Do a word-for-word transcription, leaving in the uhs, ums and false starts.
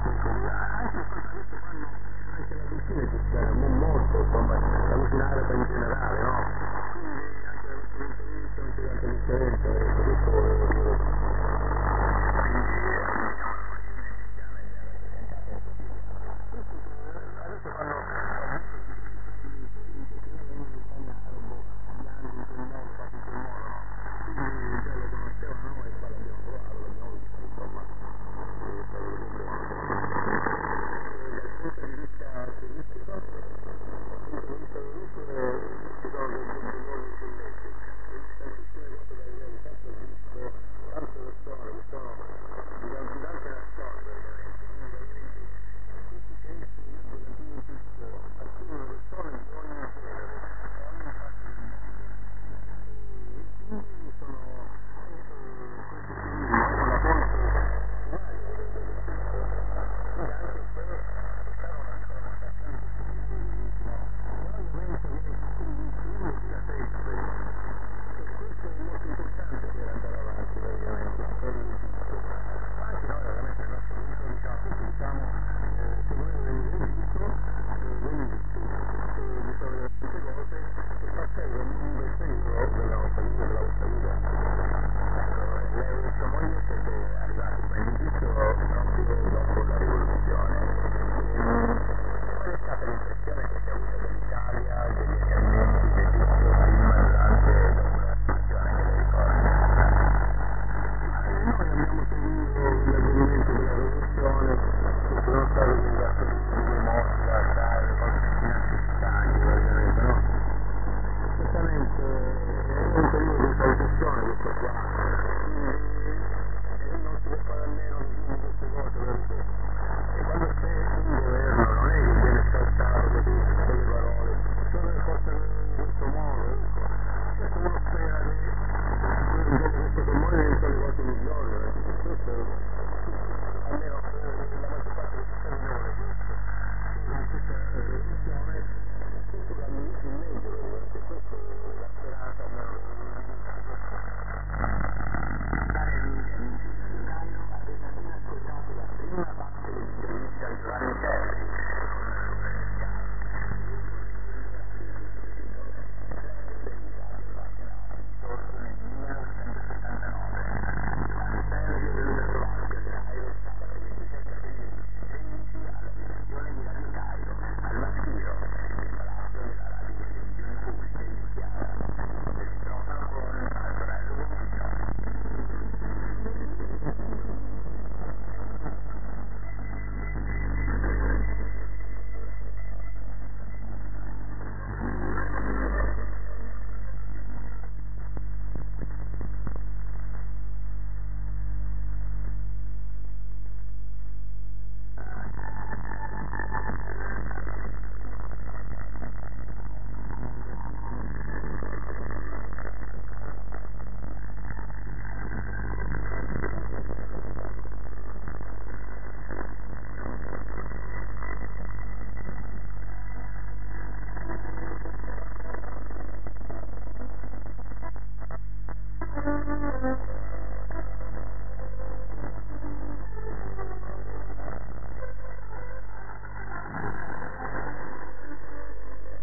anche adesso fanno anche la cucina cristiana, non molto, insomma, la cucina araba in generale, no? Quindi anche da questo punto di vista non c'è tanta differenza, ecco, questo volevo dire. Quindi diciamo la cucina cristiana è già rappresentata in tutti gli altri. Adesso fanno quindi già lo conoscevano e poi l'abbiamo provato, l'abbiamo visto, insomma, è stato tutto buono. E dal punto di vista turistico, dal punto di vista turistico ci sono dei dei luoghi bellissimi, tantissime cose da vedere, infatti ho visto tante persone che sono di tante tante nazioni praticamente, quindi veramente tutti i centri dell'antico Egitto, alcune persone di ogni genere, da ogni parte del mondo. Quindi sono eh, questo turismo è una fonte primaria dell'Egitto, quindi anche se è stata una piccola plantazione di questi turismi, però io penso che il turismo sia sempre, e questo è molto importante per andare avanti praticamente per l'Egitto. Anche noi ovviamente nel nostro gruppo diciamo appunto diciamo eh, se volete venire in Egitto eh, veniteci, e vi fate tante cose e passate un bel periodo della vostra vita, della vostra vita. Ecco, lei e sua moglie siete arrivati qua in Egitto proprio dopo la rivoluzione. Ehm, qual è stata l'impressione che si è avuta dell'Italia, degli accadimenti in Egitto prima, durante e dopo la rivoluzione, che lei ricorda? Eh, noi abbiamo seguito gli avvenimenti della rivoluzione, che sono stati degli assoluti, delle morti, lasciare, cose inaccettabili, praticamente, no? Certamente è un periodo di valutazione questo qua.